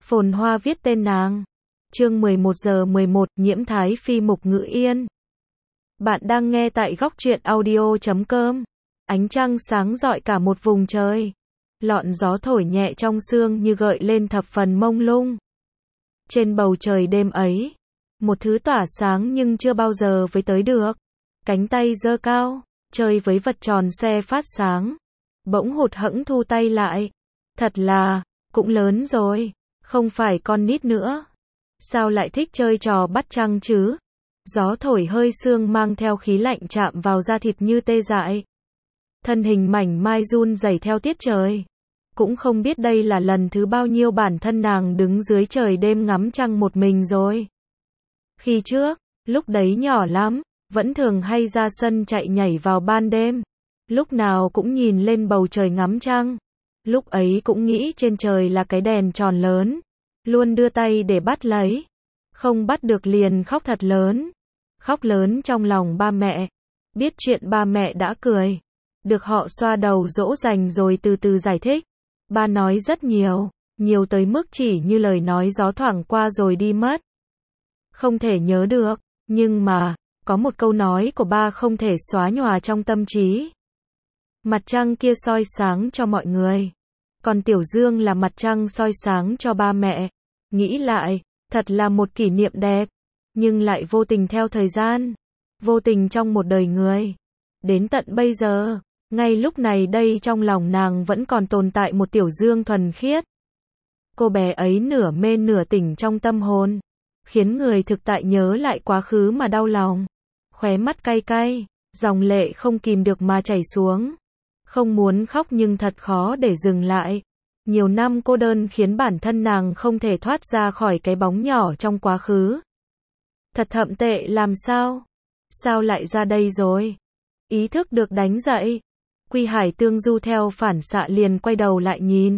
Phồn Hoa viết tên nàng. Chương 11:11, Nhiễm Thái Phi Mục Ngữ Yên. Bạn đang nghe tại góc truyện audio.com. Ánh trăng sáng rọi cả một vùng trời. Lọn gió thổi nhẹ trong sương như gợi lên thập phần mông lung. Trên bầu trời đêm ấy, một thứ tỏa sáng nhưng chưa bao giờ với tới được. Cánh tay giơ cao, chơi với vật tròn xoe phát sáng. Bỗng hụt hẫng thu tay lại. Thật là, cũng lớn rồi, không phải con nít nữa. Sao lại thích chơi trò bắt trăng chứ? Gió thổi hơi sương mang theo khí lạnh chạm vào da thịt như tê dại. Thân hình mảnh mai run rẩy theo tiết trời. Cũng không biết đây là lần thứ bao nhiêu bản thân nàng đứng dưới trời đêm ngắm trăng một mình rồi. Khi trước, lúc đấy nhỏ lắm, vẫn thường hay ra sân chạy nhảy vào ban đêm. Lúc nào cũng nhìn lên bầu trời ngắm trăng. Lúc ấy cũng nghĩ trên trời là cái đèn tròn lớn. Luôn đưa tay để bắt lấy. Không bắt được liền khóc thật lớn. Khóc lớn trong lòng ba mẹ. Biết chuyện ba mẹ đã cười. Được họ xoa đầu dỗ dành rồi từ từ giải thích. Ba nói rất nhiều. Nhiều tới mức chỉ như lời nói gió thoảng qua rồi đi mất. Không thể nhớ được. Nhưng mà, có một câu nói của ba không thể xóa nhòa trong tâm trí. Mặt trăng kia soi sáng cho mọi người. Còn Tiểu Dương là mặt trăng soi sáng cho ba mẹ. Nghĩ lại, thật là một kỷ niệm đẹp. Nhưng lại vô tình theo thời gian. Vô tình trong một đời người. Đến tận bây giờ, ngay lúc này đây trong lòng nàng vẫn còn tồn tại một Tiểu Dương thuần khiết. Cô bé ấy nửa mê nửa tỉnh trong tâm hồn. Khiến người thực tại nhớ lại quá khứ mà đau lòng. Khóe mắt cay cay, dòng lệ không kìm được mà chảy xuống. Không muốn khóc nhưng thật khó để dừng lại. Nhiều năm cô đơn khiến bản thân nàng không thể thoát ra khỏi cái bóng nhỏ trong quá khứ. Thật thậm tệ làm sao? Sao lại ra đây rồi? Ý thức được đánh dậy. Quy Hải Tương Du theo phản xạ liền quay đầu lại nhìn.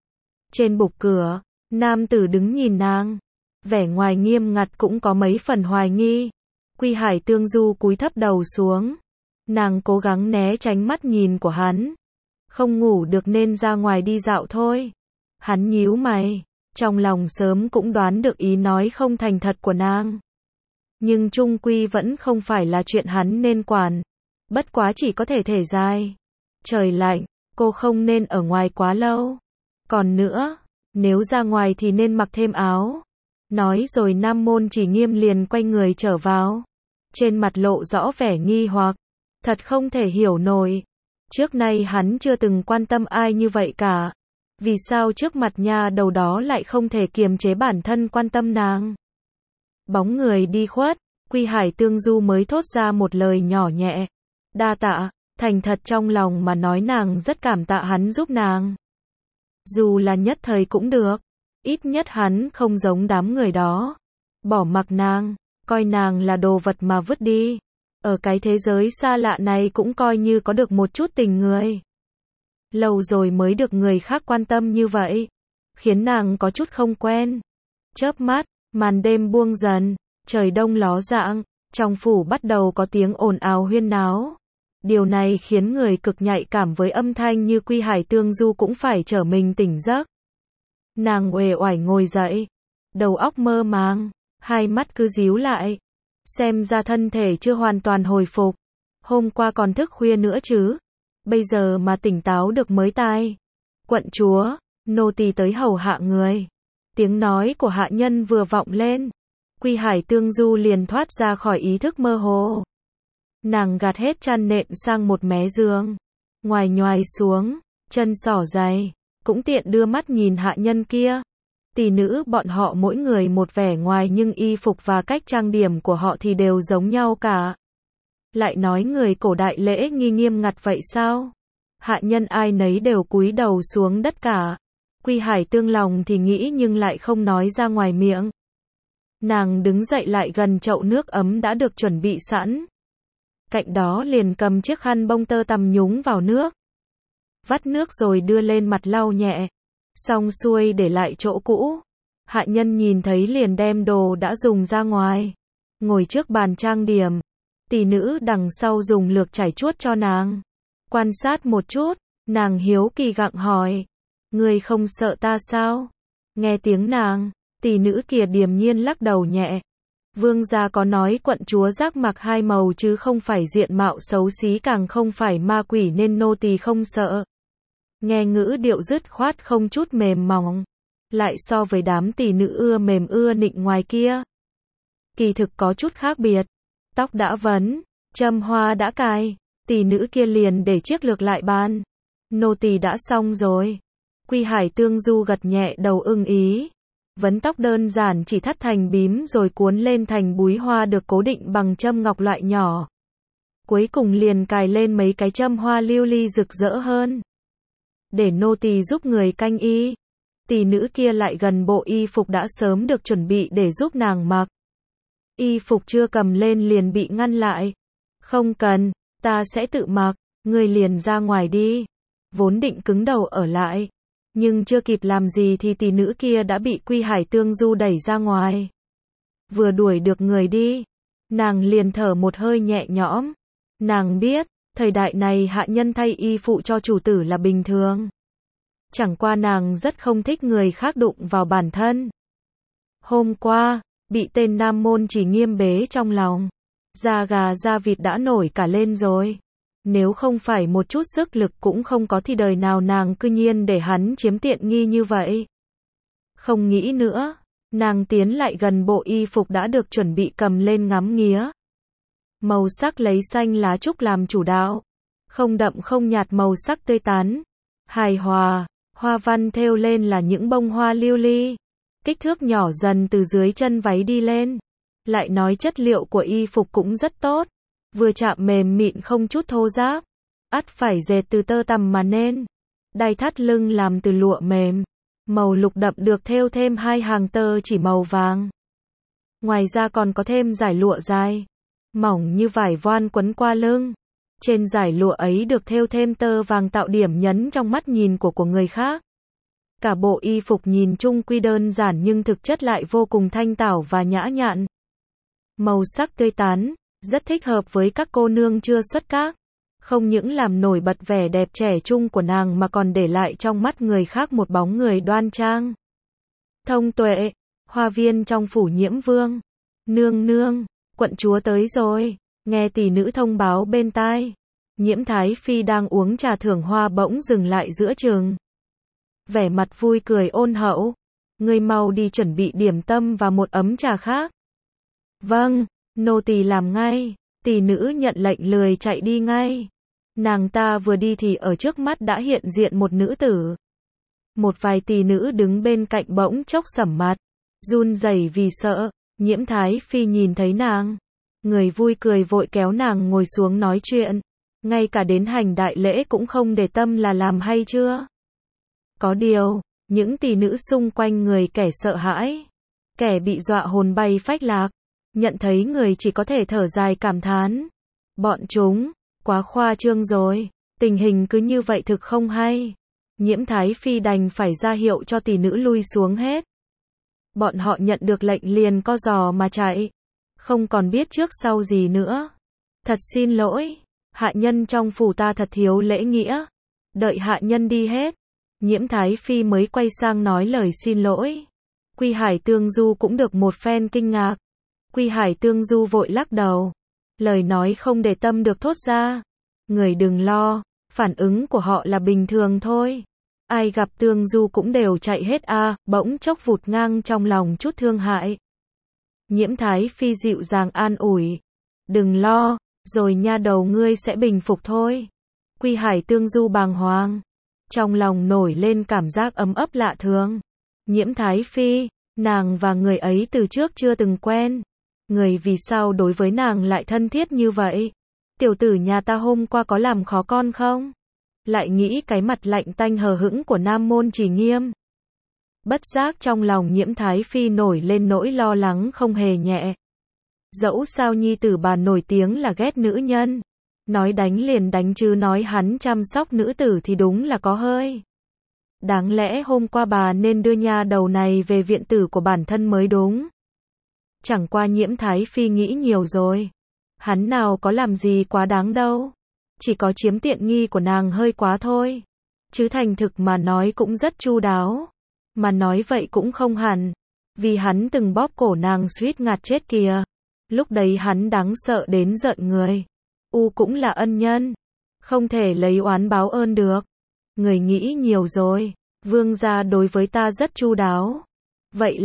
Trên bục cửa, nam tử đứng nhìn nàng. Vẻ ngoài nghiêm ngặt cũng có mấy phần hoài nghi. Quy Hải Tương Du cúi thấp đầu xuống. Nàng cố gắng né tránh mắt nhìn của hắn. Không ngủ được nên ra ngoài đi dạo thôi. Hắn nhíu mày. Trong lòng sớm cũng đoán được ý nói không thành thật của nàng. Nhưng chung quy vẫn không phải là chuyện hắn nên quản. Bất quá chỉ có thể thở dài. Trời lạnh, cô không nên ở ngoài quá lâu. Còn nữa, nếu ra ngoài thì nên mặc thêm áo. Nói rồi Nam Môn Chỉ Nghiêm liền quay người trở vào. Trên mặt lộ rõ vẻ nghi hoặc. Thật không thể hiểu nổi. Trước nay hắn chưa từng quan tâm ai như vậy cả. Vì sao trước mặt nha đầu đó lại không thể kiềm chế bản thân quan tâm nàng? Bóng người đi khuất, Quy Hải Tương Du mới thốt ra một lời nhỏ nhẹ. Đa tạ, thành thật trong lòng mà nói nàng rất cảm tạ hắn giúp nàng. Dù là nhất thời cũng được. Ít nhất hắn không giống đám người đó. Bỏ mặc nàng, coi nàng là đồ vật mà vứt đi. Ở cái thế giới xa lạ này cũng coi như có được một chút tình người. Lâu rồi mới được người khác quan tâm như vậy. Khiến nàng có chút không quen. Chớp mắt, màn đêm buông dần. Trời đông ló dạng. Trong phủ bắt đầu có tiếng ồn ào huyên náo. Điều này khiến người cực nhạy cảm với âm thanh như Quy Hải Tương Du cũng phải trở mình tỉnh giấc. Nàng uể oải ngồi dậy. Đầu óc mơ màng. Hai mắt cứ díu lại. Xem ra thân thể chưa hoàn toàn hồi phục. Hôm qua còn thức khuya nữa chứ. Bây giờ mà tỉnh táo được mới tai. Quận chúa, nô tỳ tới hầu hạ người. Tiếng nói của hạ nhân vừa vọng lên. Quy Hải Tương Du liền thoát ra khỏi ý thức mơ hồ. Nàng gạt hết chăn nệm sang một mé giường. Ngoài nhoài xuống, chân xỏ giày. Cũng tiện đưa mắt nhìn hạ nhân kia. Tỷ nữ bọn họ mỗi người một vẻ ngoài nhưng y phục và cách trang điểm của họ thì đều giống nhau cả. Lại nói người cổ đại lễ nghi nghiêm ngặt vậy sao? Hạ nhân ai nấy đều cúi đầu xuống đất cả. Quy Hải Tương lòng thì nghĩ nhưng lại không nói ra ngoài miệng. Nàng đứng dậy lại gần chậu nước ấm đã được chuẩn bị sẵn. Cạnh đó liền cầm chiếc khăn bông tơ tằm nhúng vào nước. Vắt nước rồi đưa lên mặt lau nhẹ. Xong xuôi để lại chỗ cũ. Hạ nhân nhìn thấy liền đem đồ đã dùng ra ngoài. Ngồi trước bàn trang điểm. Tỷ nữ đằng sau dùng lược chải chuốt cho nàng. Quan sát một chút, nàng hiếu kỳ gặng hỏi. Ngươi không sợ ta sao? Nghe tiếng nàng, tỷ nữ kia điềm nhiên lắc đầu nhẹ. Vương gia có nói quận chúa giác mặc hai màu chứ không phải diện mạo xấu xí, càng không phải ma quỷ, nên nô tỳ không sợ. Nghe ngữ điệu dứt khoát không chút mềm mỏng, lại so với đám tỷ nữ ưa mềm ưa nịnh ngoài kia, kỳ thực có chút khác biệt. Tóc đã vấn, châm hoa đã cài, tỷ nữ kia liền để chiếc lược lại bàn. Nô tỳ đã xong rồi. Quy Hải Tương Du gật nhẹ đầu ưng ý. Vấn tóc đơn giản chỉ thắt thành bím rồi cuốn lên thành búi hoa được cố định bằng châm ngọc loại nhỏ. Cuối cùng liền cài lên mấy cái châm hoa lưu ly rực rỡ hơn. Để nô tỳ giúp người canh y. Tỷ nữ kia lại gần bộ y phục đã sớm được chuẩn bị để giúp nàng mặc. Y phục chưa cầm lên liền bị ngăn lại. Không cần, ta sẽ tự mặc, ngươi liền ra ngoài đi. Vốn định cứng đầu ở lại, nhưng chưa kịp làm gì thì tỷ nữ kia đã bị Quy Hải Tương Du đẩy ra ngoài. Vừa đuổi được người đi, nàng liền thở một hơi nhẹ nhõm. Nàng biết, thời đại này hạ nhân thay y phụ cho chủ tử là bình thường. Chẳng qua nàng rất không thích người khác đụng vào bản thân. Hôm qua, bị tên Nam Môn Chỉ Nghiêm bế trong lòng, da gà da vịt đã nổi cả lên rồi. Nếu không phải một chút sức lực cũng không có thì đời nào nàng cư nhiên để hắn chiếm tiện nghi như vậy. Không nghĩ nữa, nàng tiến lại gần bộ y phục đã được chuẩn bị cầm lên ngắm nghía. Màu sắc lấy xanh lá trúc làm chủ đạo, không đậm không nhạt, màu sắc tươi tắn, hài hòa, hoa văn thêu lên là những bông hoa lưu ly, kích thước nhỏ dần từ dưới chân váy đi lên. Lại nói chất liệu của y phục cũng rất tốt, vừa chạm mềm mịn không chút thô ráp, ắt phải dệt từ tơ tằm mà nên. Đai thắt lưng làm từ lụa mềm, màu lục đậm được thêu thêm hai hàng tơ chỉ màu vàng. Ngoài ra còn có thêm dải lụa dài, mỏng như vải voan quấn qua lưng. Trên dải lụa ấy được thêu thêm tơ vàng tạo điểm nhấn trong mắt nhìn của người khác. Cả bộ y phục nhìn chung quy đơn giản nhưng thực chất lại vô cùng thanh tảo và nhã nhặn. Màu sắc tươi tắn, rất thích hợp với các cô nương chưa xuất các. Không những làm nổi bật vẻ đẹp trẻ trung của nàng mà còn để lại trong mắt người khác một bóng người đoan trang, thông tuệ. Hoa viên trong phủ Nhiễm Vương. Nương nương, quận chúa tới rồi. Nghe tỷ nữ thông báo bên tai, Nhiễm Thái Phi đang uống trà thưởng hoa bỗng dừng lại giữa chừng. Vẻ mặt vui cười ôn hậu. Ngươi mau đi chuẩn bị điểm tâm và một ấm trà khác. Vâng, nô tỳ làm ngay. Tỷ nữ nhận lệnh lười chạy đi ngay. Nàng ta vừa đi thì ở trước mắt đã hiện diện một nữ tử. Một vài tỷ nữ đứng bên cạnh bỗng chốc sẩm mặt, run rẩy vì sợ. Nhiễm Thái Phi nhìn thấy nàng, người vui cười vội kéo nàng ngồi xuống nói chuyện. Ngay cả đến hành đại lễ cũng không để tâm là làm hay chưa? Có điều, những tỷ nữ xung quanh người kẻ sợ hãi, kẻ bị dọa hồn bay phách lạc, nhận thấy người chỉ có thể thở dài cảm thán. Bọn chúng, quá khoa trương rồi, tình hình cứ như vậy thực không hay. Nhiễm Thái Phi đành phải ra hiệu cho tỷ nữ lui xuống hết. Bọn họ nhận được lệnh liền co giò mà chạy, không còn biết trước sau gì nữa. Thật xin lỗi, hạ nhân trong phủ ta thật thiếu lễ nghĩa. Đợi hạ nhân đi hết, Nhiễm Thái Phi mới quay sang nói lời xin lỗi. Quy Hải Tương Du cũng được một phen kinh ngạc. Quy Hải Tương Du vội lắc đầu, lời nói không để tâm được thốt ra. Người đừng lo, phản ứng của họ là bình thường thôi. Ai gặp Tương Du cũng đều chạy hết a. Bỗng chốc vụt ngang trong lòng chút thương hại. Nhiễm Thái Phi dịu dàng an ủi, đừng lo, rồi nha đầu ngươi sẽ bình phục thôi. Quy Hải Tương Du bàng hoàng, trong lòng nổi lên cảm giác ấm ấp lạ thường. Nhiễm Thái Phi, nàng và người ấy từ trước chưa từng quen. Người vì sao đối với nàng lại thân thiết như vậy? Tiểu tử nhà ta hôm qua có làm khó con không? Lại nghĩ cái mặt lạnh tanh hờ hững của Nam Môn Chỉ Nghiêm. Bất giác trong lòng Nhiễm Thái Phi nổi lên nỗi lo lắng không hề nhẹ. Dẫu sao nhi tử bà nổi tiếng là ghét nữ nhân. Nói đánh liền đánh chứ nói hắn chăm sóc nữ tử thì đúng là có hơi. Đáng lẽ hôm qua bà nên đưa nha đầu này về viện tử của bản thân mới đúng. Chẳng qua Nhiễm Thái Phi nghĩ nhiều rồi. Hắn nào có làm gì quá đáng đâu. Chỉ có chiếm tiện nghi của nàng hơi quá thôi. Chứ thành thực mà nói cũng rất chu đáo. Mà nói vậy cũng không hẳn, vì hắn từng bóp cổ nàng suýt ngạt chết kìa. Lúc đấy hắn đáng sợ đến giận người. Cũng là ân nhân, không thể lấy oán báo ơn được. Người nghĩ nhiều rồi, vương gia đối với ta rất chu đáo. Vậy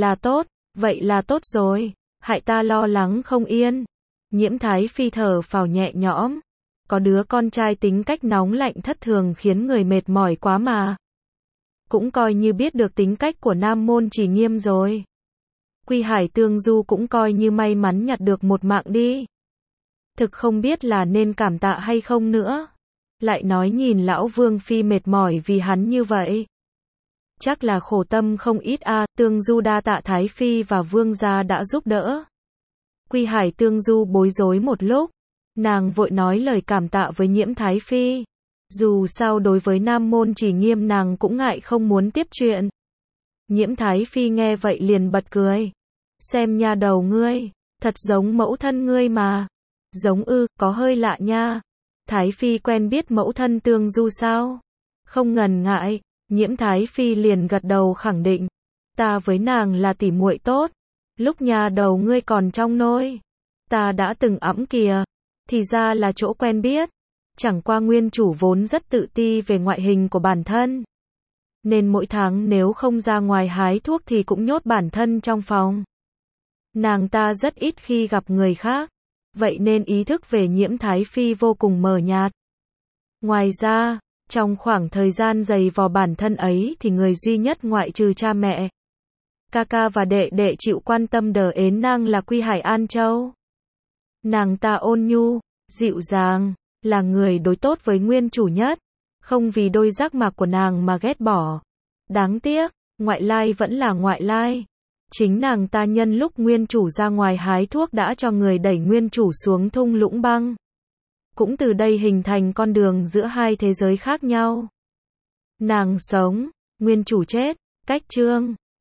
là tốt rồi, hại ta lo lắng không yên. Nhiễm Thái Phi thở phào nhẹ nhõm. Có đứa con trai tính cách nóng lạnh thất thường khiến người mệt mỏi quá mà. Cũng coi như biết được tính cách của Nam Môn Chỉ Nghiêm rồi. Quy Hải Tương Du cũng coi như may mắn nhặt được một mạng đi. Thực không biết là nên cảm tạ hay không nữa. Lại nói nhìn lão Vương Phi mệt mỏi vì hắn như vậy. Chắc là khổ tâm không ít Tương Du đa tạ Thái Phi và Vương gia đã giúp đỡ. Quy Hải Tương Du bối rối một lúc. Nàng vội nói lời cảm tạ với Nhiễm Thái Phi. Dù sao đối với Nam Môn Chỉ Nghiêm nàng cũng ngại không muốn tiếp chuyện. Nhiễm Thái Phi nghe vậy liền bật cười. Xem nha đầu ngươi, thật giống mẫu thân ngươi mà. Giống có hơi lạ nha. Thái Phi quen biết mẫu thân Tương Du sao? Không ngần ngại, Nhiễm Thái Phi liền gật đầu khẳng định. Ta với nàng là tỉ muội tốt. Lúc nha đầu ngươi còn trong nôi, ta đã từng ẵm kìa. Thì ra là chỗ quen biết. Chẳng qua nguyên chủ vốn rất tự ti về ngoại hình của bản thân. Nên mỗi tháng nếu không ra ngoài hái thuốc thì cũng nhốt bản thân trong phòng. Nàng ta rất ít khi gặp người khác. Vậy nên ý thức về Nhiễm Thái Phi vô cùng mờ nhạt. Ngoài ra, trong khoảng thời gian dày vò bản thân ấy thì người duy nhất ngoại trừ cha mẹ, ca ca và đệ đệ chịu quan tâm đờ ến nàng là Quy Hải An Châu. Nàng ta ôn nhu, dịu dàng, là người đối tốt với nguyên chủ nhất. Không vì đôi giác mạc của nàng mà ghét bỏ. Đáng tiếc, ngoại lai vẫn là ngoại lai. Chính nàng ta nhân lúc nguyên chủ ra ngoài hái thuốc đã cho người đẩy nguyên chủ xuống thung lũng băng. Cũng từ đây hình thành con đường giữa hai thế giới khác nhau. Nàng sống, nguyên chủ chết, cách chương.